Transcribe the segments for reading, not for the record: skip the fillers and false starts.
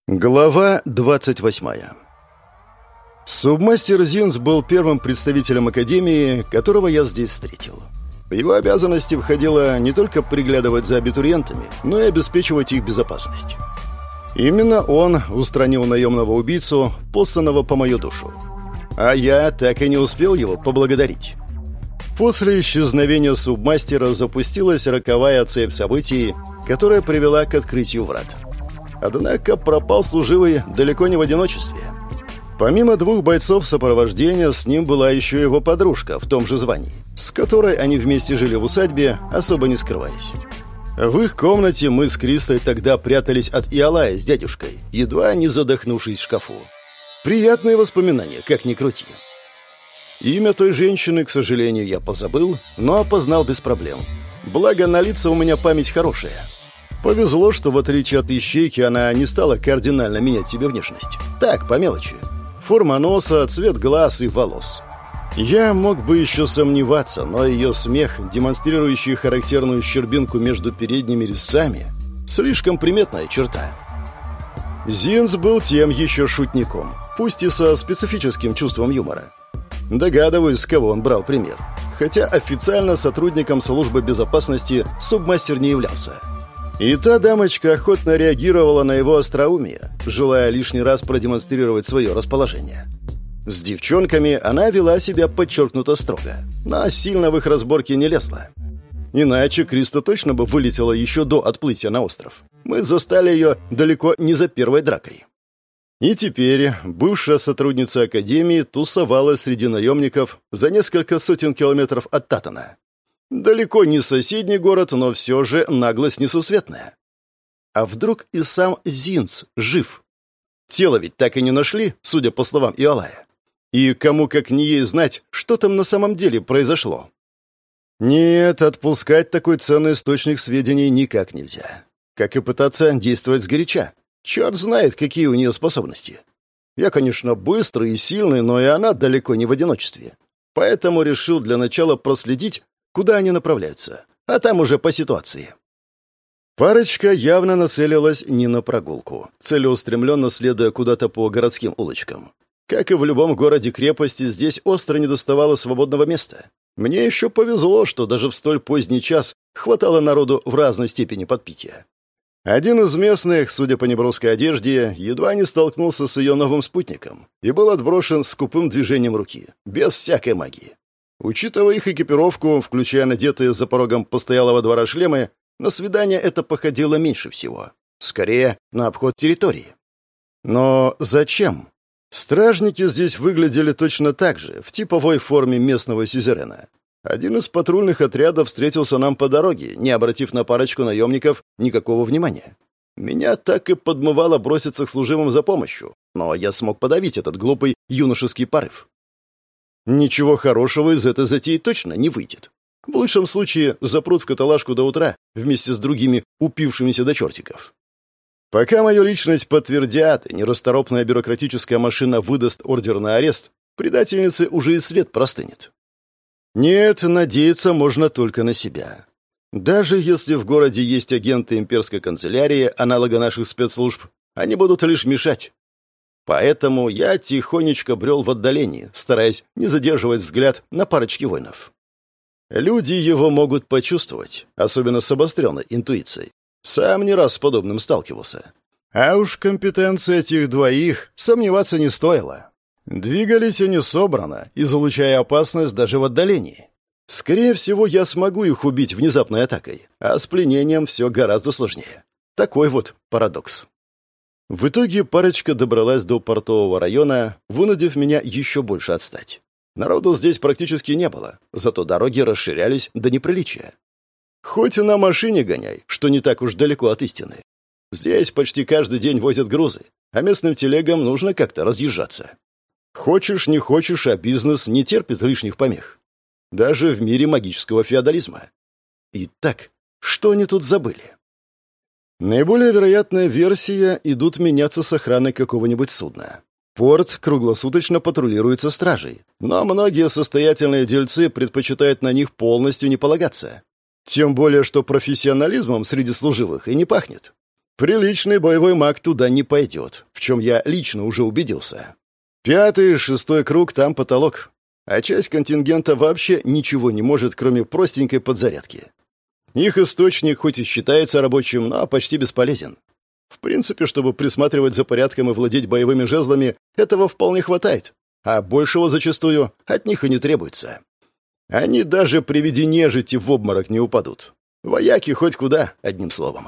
Глава 28. Субмастер Зинс был первым представителем Академии, которого я здесь встретил. В его обязанности входило не только приглядывать за абитуриентами, но и обеспечивать их безопасность. Именно он устранил наемного убийцу, посланного по мою душу. А я так и не успел его поблагодарить. После исчезновения субмастера запустилась роковая цепь событий, которая привела к открытию врат. Однако пропал служивый далеко не в одиночестве. Помимо двух бойцов сопровождения, с ним была еще его подружка в том же звании, с которой они вместе жили в усадьбе, особо не скрываясь. В их комнате мы с Кристой тогда прятались от Иолая с дядюшкой, едва не задохнувшись в шкафу. Приятные воспоминания, как ни крути. Имя той женщины, к сожалению, я позабыл, но опознал без проблем. Благо, на лица у меня память хорошая. Повезло, что в отличие от ищейки она не стала кардинально менять себе внешность. Так, по мелочи. Форма носа, цвет глаз и волос. Я мог бы еще сомневаться, но ее смех, демонстрирующий характерную щербинку между передними резцами, слишком приметная черта. Зинс был тем еще шутником, пусть и со специфическим чувством юмора. Догадываюсь, с кого он брал пример. Хотя официально сотрудником службы безопасности субмастер не являлся. И та дамочка охотно реагировала на его остроумие, желая лишний раз продемонстрировать свое расположение. С девчонками она вела себя подчеркнуто строго, но сильно в их разборки не лезла. Иначе Криста точно бы вылетела еще до отплытия на остров. Мы застали ее далеко не за первой дракой. И теперь бывшая сотрудница Академии тусовалась среди наемников за несколько сотен километров от Татана. Далеко не соседний город, но все же наглость несусветная. А вдруг и сам Зинс жив? Тело ведь так и не нашли, судя по словам Иолая. И кому как не ей знать, что там на самом деле произошло. Нет, отпускать такой ценный источник сведений никак нельзя. Как и пытаться действовать сгоряча. Черт знает, какие у нее способности. Я, конечно, быстрый и сильный, но и она далеко не в одиночестве. Поэтому решил для начала проследить, куда они направляются, а там уже по ситуации. Парочка явно нацелилась не на прогулку, целеустремленно следуя куда-то по городским улочкам. Как и в любом городе-крепости, здесь остро недоставало свободного места. Мне еще повезло, что даже в столь поздний час хватало народу в разной степени подпития. Один из местных, судя по неброской одежде, едва не столкнулся с ее новым спутником и был отброшен скупым движением руки, без всякой магии. Учитывая их экипировку, включая надетые за порогом постоялого двора шлемы, на свидание это походило меньше всего. Скорее, на обход территории. Но зачем? Стражники здесь выглядели точно так же, в типовой форме местного сюзерена. Один из патрульных отрядов встретился нам по дороге, не обратив на парочку наемников никакого внимания. Меня так и подмывало броситься к служивым за помощью, но я смог подавить этот глупый юношеский порыв. Ничего хорошего из этой затеи точно не выйдет. В лучшем случае запрут в каталажку до утра вместе с другими упившимися до чертиков. Пока мою личность подтвердят и нерасторопная бюрократическая машина выдаст ордер на арест, предательнице уже и след простынет. Нет, надеяться можно только на себя. Даже если в городе есть агенты имперской канцелярии, аналога наших спецслужб, они будут лишь мешать. Поэтому я тихонечко брел в отдалении, стараясь не задерживать взгляд на парочке воинов. Люди его могут почувствовать, особенно с обостренной интуицией. Сам не раз с подобным сталкивался. А уж компетенция этих двоих сомневаться не стоило. Двигались они собрано, излучая опасность даже в отдалении. Скорее всего, я смогу их убить внезапной атакой, а с пленением все гораздо сложнее. Такой вот парадокс. В итоге парочка добралась до портового района, вынудив меня еще больше отстать. Народу здесь практически не было, зато дороги расширялись до неприличия. Хоть и на машине гоняй, что не так уж далеко от истины. Здесь почти каждый день возят грузы, а местным телегам нужно как-то разъезжаться. Хочешь, не хочешь, а бизнес не терпит лишних помех. Даже в мире магического феодализма. Итак, что они тут забыли? Наиболее вероятная версия — идут меняться с охраной какого-нибудь судна. Порт круглосуточно патрулируется стражей, но многие состоятельные дельцы предпочитают на них полностью не полагаться. Тем более, что профессионализмом среди служивых и не пахнет. Приличный боевой маг туда не пойдет, в чем я лично уже убедился. 5-й, 6-й круг — там потолок. А часть контингента вообще ничего не может, кроме простенькой подзарядки. Их источник хоть и считается рабочим, но почти бесполезен. В принципе, чтобы присматривать за порядком и владеть боевыми жезлами, этого вполне хватает, а большего зачастую от них и не требуется. Они даже при виде нежити в обморок не упадут. Вояки хоть куда, одним словом.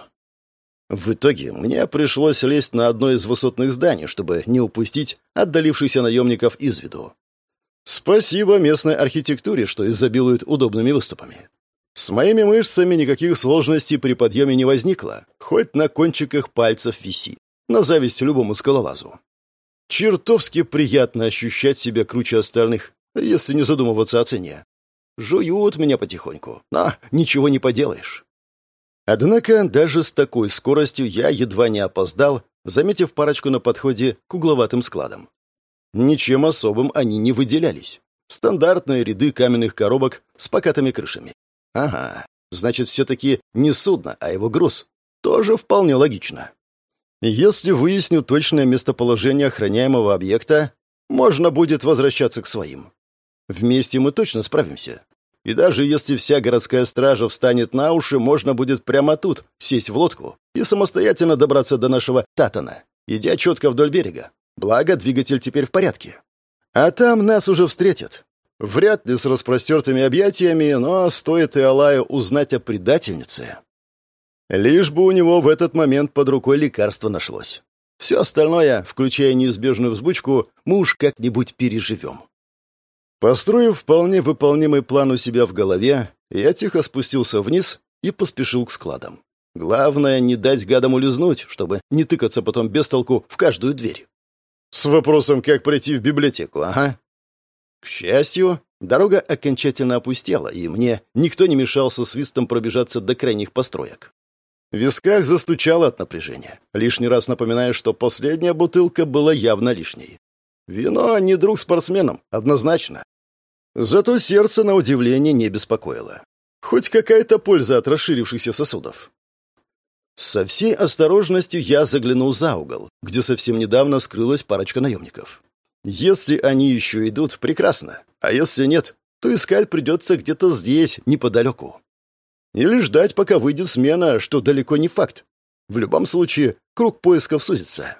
В итоге мне пришлось лезть на одно из высотных зданий, чтобы не упустить отдалившихся наемников из виду. Спасибо местной архитектуре, что изобилует удобными выступами. С моими мышцами никаких сложностей при подъеме не возникло, хоть на кончиках пальцев виси, на зависть любому скалолазу. Чертовски приятно ощущать себя круче остальных, если не задумываться о цене. Жуют меня потихоньку, но ничего не поделаешь. Однако даже с такой скоростью я едва не опоздал, заметив парочку на подходе к угловатым складам. Ничем особым они не выделялись. Стандартные ряды каменных коробок с покатыми крышами. Ага, значит, все-таки не судно, а его груз. Тоже вполне логично. Если выясню точное местоположение охраняемого объекта, можно будет возвращаться к своим. Вместе мы точно справимся. И даже если вся городская стража встанет на уши, можно будет прямо тут сесть в лодку и самостоятельно добраться до нашего Татана, идя четко вдоль берега. Благо, двигатель теперь в порядке. А там нас уже встретят. Вряд ли с распростертыми объятиями, но стоит Иолаю узнать о предательнице. Лишь бы у него в этот момент под рукой лекарство нашлось. Все остальное, включая неизбежную взбучку, мы уж как-нибудь переживем. Построив вполне выполнимый план у себя в голове, я тихо спустился вниз и поспешил к складам. Главное, не дать гадам улизнуть, чтобы не тыкаться потом без толку в каждую дверь. С вопросом, как пройти в библиотеку, ага. К счастью, дорога окончательно опустела, и мне никто не мешал со свистом пробежаться до крайних построек. В висках застучало от напряжения, лишний раз напоминая, что последняя бутылка была явно лишней. Вино не друг спортсменам, однозначно. Зато сердце, на удивление, не беспокоило. Хоть какая-то польза от расширившихся сосудов. Со всей осторожностью я заглянул за угол, где совсем недавно скрылась парочка наемников. Если они еще идут, прекрасно. А если нет, то искать придется где-то здесь, неподалеку. Или ждать, пока выйдет смена, что далеко не факт. В любом случае, круг поисков сузится.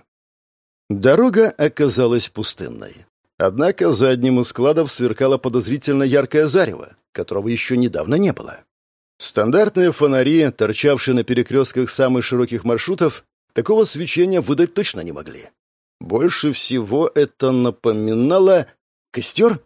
Дорога оказалась пустынной. Однако за одним из складов сверкало подозрительно яркое зарево, которого еще недавно не было. Стандартные фонари, торчавшие на перекрестках самых широких маршрутов, такого свечения выдать точно не могли. Больше всего это напоминало... костер?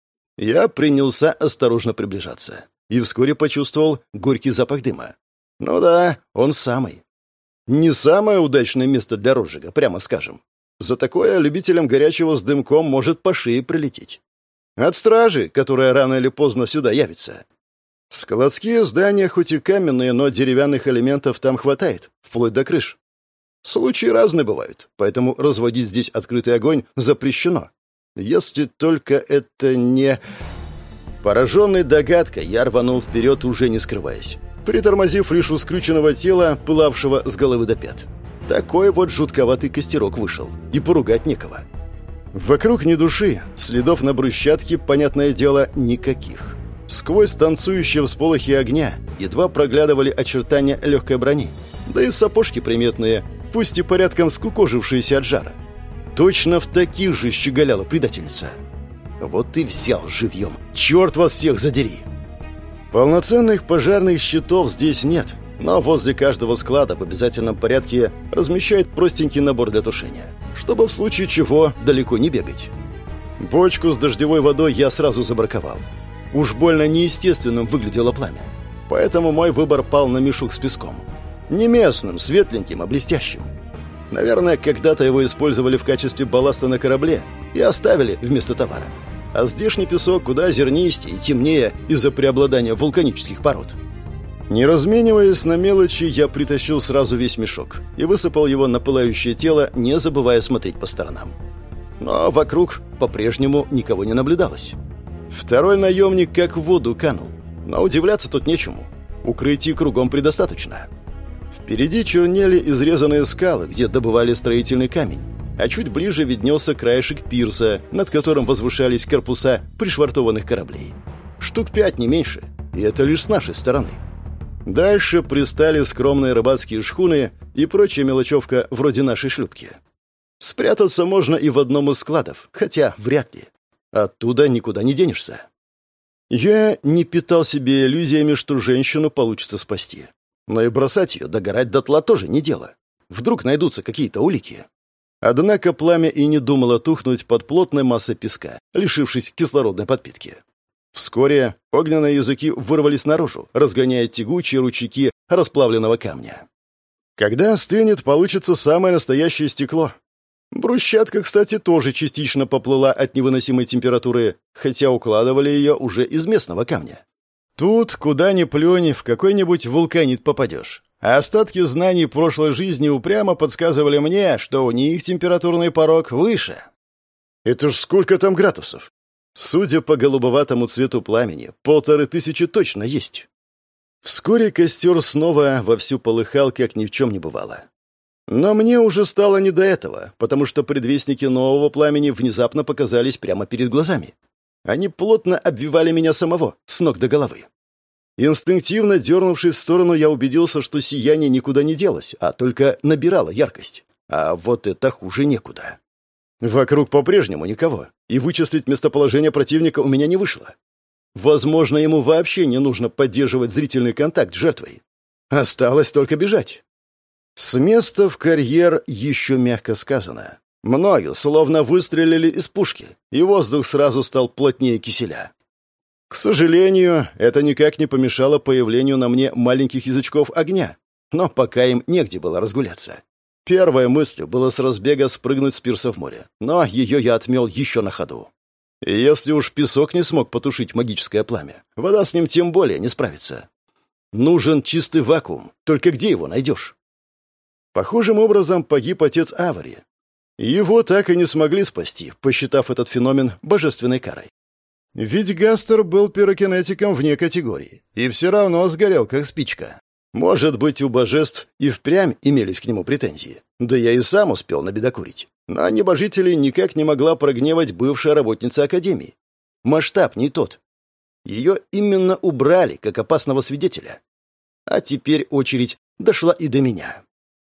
Я принялся осторожно приближаться и вскоре почувствовал горький запах дыма. Ну да, он самый. Не самое удачное место для розжига, прямо скажем. За такое любителям горячего с дымком может по шее прилететь. От стражи, которая рано или поздно сюда явится. Складские здания хоть и каменные, но деревянных элементов там хватает, вплоть до крыш. Случаи разные бывают, поэтому разводить здесь открытый огонь запрещено. Если только это не... Пораженный догадкой, я рванул вперед, уже не скрываясь, притормозив лишь у скрюченного тела, пылавшего с головы до пят. Такой вот жутковатый костерок вышел, и поругать некого. Вокруг ни души, следов на брусчатке, понятное дело, никаких. Сквозь танцующие всполохи огня едва проглядывали очертания легкой брони, да и сапожки приметные, пусть и порядком скукожившиеся от жара. Точно в таких же щеголяла предательница. Вот и взял живьем. Черт вас всех задери! Полноценных пожарных щитов здесь нет, но возле каждого склада в обязательном порядке размещают простенький набор для тушения, чтобы в случае чего далеко не бегать. Бочку с дождевой водой я сразу забраковал. Уж больно неестественным выглядело пламя. Поэтому мой выбор пал на мешок с песком. Не местным, светленьким, а блестящим. Наверное, когда-то его использовали в качестве балласта на корабле и оставили вместо товара. А здешний песок куда зернистее и темнее из-за преобладания вулканических пород. Не размениваясь на мелочи, я притащил сразу весь мешок и высыпал его на пылающее тело, не забывая смотреть по сторонам. Но вокруг по-прежнему никого не наблюдалось. Второй наемник как в воду канул, но удивляться тут нечему. Укрытий кругом предостаточно. Впереди чернели изрезанные скалы, где добывали строительный камень, а чуть ближе виднелся краешек пирса, над которым возвышались корпуса пришвартованных кораблей. Штук 5, не меньше, и это лишь с нашей стороны. Дальше пристали скромные рыбацкие шхуны и прочая мелочевка вроде нашей шлюпки. Спрятаться можно и в одном из складов, хотя вряд ли. Оттуда никуда не денешься. Я не питал себе иллюзиями, что женщину получится спасти. Но и бросать ее догорать дотла тоже не дело. Вдруг найдутся какие-то улики. Однако пламя и не думало тухнуть под плотной массой песка, лишившись кислородной подпитки. Вскоре огненные языки вырвались наружу, разгоняя тягучие ручейки расплавленного камня. Когда остынет, получится самое настоящее стекло. Брусчатка, кстати, тоже частично поплыла от невыносимой температуры, хотя укладывали ее уже из местного камня. Тут, куда ни плюнь, в какой-нибудь вулканит попадешь. А остатки знаний прошлой жизни упрямо подсказывали мне, что у них температурный порог выше. Это ж сколько там градусов? Судя по голубоватому цвету пламени, 1500 точно есть. Вскоре костер снова вовсю полыхал, как ни в чем не бывало. Но мне уже стало не до этого, потому что предвестники нового пламени внезапно показались прямо перед глазами. Они плотно обвивали меня самого, с ног до головы. Инстинктивно дернувшись в сторону, я убедился, что сияние никуда не делось, а только набирало яркость. А вот это хуже некуда. Вокруг по-прежнему никого, и вычислить местоположение противника у меня не вышло. Возможно, ему вообще не нужно поддерживать зрительный контакт с жертвой. Осталось только бежать. С места в карьер еще мягко сказано. Многие словно выстрелили из пушки, и воздух сразу стал плотнее киселя. К сожалению, это никак не помешало появлению на мне маленьких язычков огня, но пока им негде было разгуляться. Первой мыслью было с разбега спрыгнуть с пирса в море, но ее я отмел еще на ходу. И если уж песок не смог потушить магическое пламя, вода с ним тем более не справится. Нужен чистый вакуум, только где его найдешь? Похожим образом погиб отец Авари. Его так и не смогли спасти, посчитав этот феномен божественной карой. Ведь Гастер был пирокинетиком вне категории, и все равно сгорел, как спичка. Может быть, у божеств и впрямь имелись к нему претензии. Да я и сам успел набедокурить. Но небожителей никак не могла прогневать бывшая работница Академии. Масштаб не тот. Ее именно убрали, как опасного свидетеля. А теперь очередь дошла и до меня.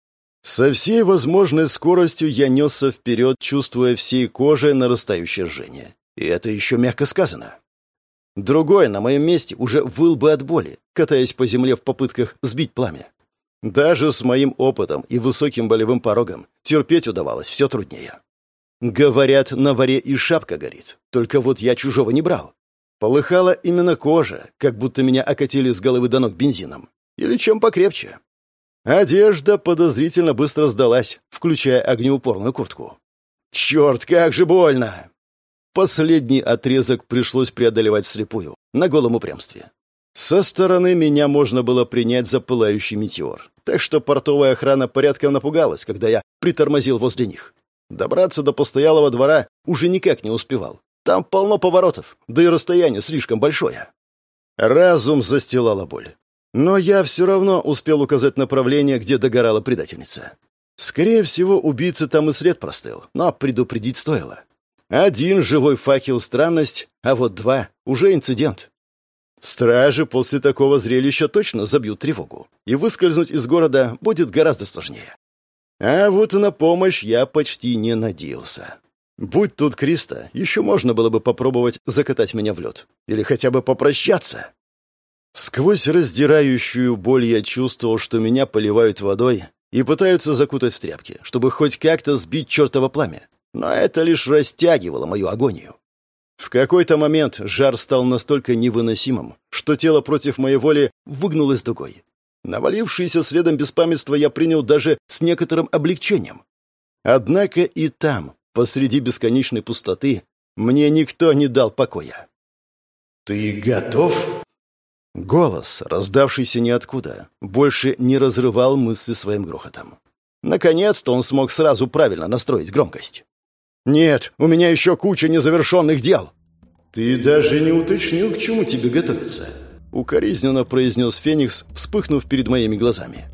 Со всей возможной скоростью я несся вперед, чувствуя всей кожей нарастающее жжение. И это еще мягко сказано. Другой на моем месте уже выл бы от боли, катаясь по земле в попытках сбить пламя. Даже с моим опытом и высоким болевым порогом терпеть удавалось все труднее. Говорят, на воре и шапка горит, только вот я чужого не брал. Полыхала именно кожа, как будто меня окатили с головы до ног бензином. Или чем покрепче. Одежда подозрительно быстро сдалась, включая огнеупорную куртку. Черт, как же больно! Последний отрезок пришлось преодолевать вслепую, на голом упрямстве. Со стороны меня можно было принять за пылающий метеор, так что портовая охрана порядком напугалась, когда я притормозил возле них. Добраться до постоялого двора уже никак не успевал. Там полно поворотов, да и расстояние слишком большое. Разум застилала боль. Но я все равно успел указать направление, где догорала предательница. Скорее всего, убийца там и след простыл, но предупредить стоило. Один живой факел — странность, а вот два — уже инцидент. Стражи после такого зрелища точно забьют тревогу, и выскользнуть из города будет гораздо сложнее. А вот на помощь я почти не надеялся. Будь тут Криста, еще можно было бы попробовать закатать меня в лед. Или хотя бы попрощаться. Сквозь раздирающую боль я чувствовал, что меня поливают водой и пытаются закутать в тряпки, чтобы хоть как-то сбить чертово пламя. Но это лишь растягивало мою агонию. В какой-то момент жар стал настолько невыносимым, что тело против моей воли выгнулось дугой. Навалившееся следом беспамятство я принял даже с некоторым облегчением. Однако и там, посреди бесконечной пустоты, мне никто не дал покоя. «Ты готов?» Голос, раздавшийся ниоткуда, больше не разрывал мысли своим грохотом. Наконец-то он смог сразу правильно настроить громкость. «Нет, у меня еще куча незавершенных дел!» «Ты даже не уточнил, к чему тебе готовиться», — укоризненно произнес Феникс, вспыхнув перед моими глазами.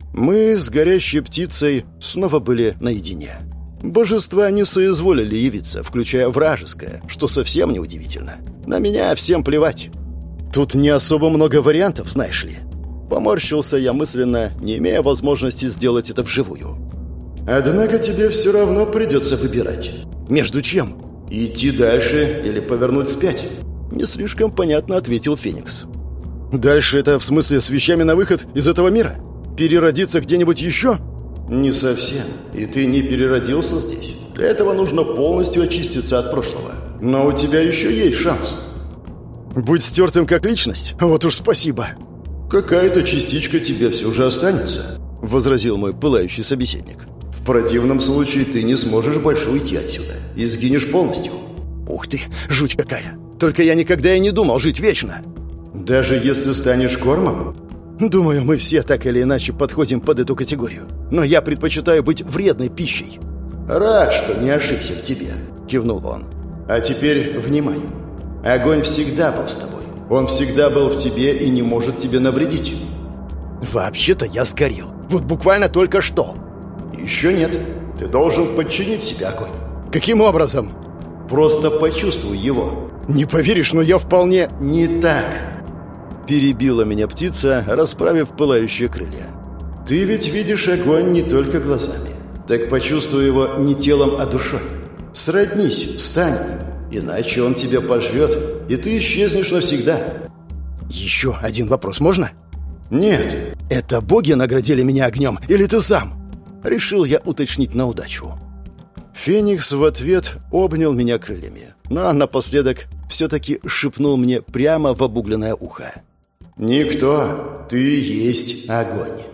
Мы с горящей птицей снова были наедине. Божества не соизволили явиться, включая вражеское, что совсем неудивительно. На меня всем плевать. Тут не особо много вариантов, знаешь ли. Поморщился я мысленно, не имея возможности сделать это вживую. Однако тебе все равно придется выбирать. Между чем? Идти дальше или повернуть вспять? Не слишком понятно ответил Феникс. Дальше это в смысле с вещами на выход из этого мира? Переродиться где-нибудь еще? Не совсем. И ты не переродился здесь. Для этого нужно полностью очиститься от прошлого. Но у тебя еще есть шанс. Будь стертым как личность? Вот уж спасибо. Какая-то частичка тебе все же останется, возразил мой пылающий собеседник. В противном случае ты не сможешь больше уйти отсюда и сгинешь полностью. Ух ты, жуть какая. Только я никогда и не думал жить вечно. Даже если станешь кормом? Думаю, мы все так или иначе подходим под эту категорию. Но я предпочитаю быть вредной пищей. Рад, что не ошибся в тебе, кивнул он. А теперь внимай. Огонь всегда был с тобой. Он всегда был в тебе и не может тебе навредить. Вообще-то я сгорел. Вот буквально только что. Еще нет. Ты должен подчинить себе огонь. Каким образом? Просто почувствуй его. Не поверишь, но я вполне не так. Перебила меня птица, расправив пылающие крылья. Ты ведь видишь огонь не только глазами. Так почувствуй его не телом, а душой. Сроднись, стань им, иначе он тебя пожрет, и ты исчезнешь навсегда. Еще один вопрос можно? Нет. Это боги наградили меня огнем, или ты сам? Решил я уточнить на удачу. Феникс в ответ обнял меня крыльями, но напоследок все-таки шепнул мне прямо в обугленное ухо. «Никто, ты есть огонь».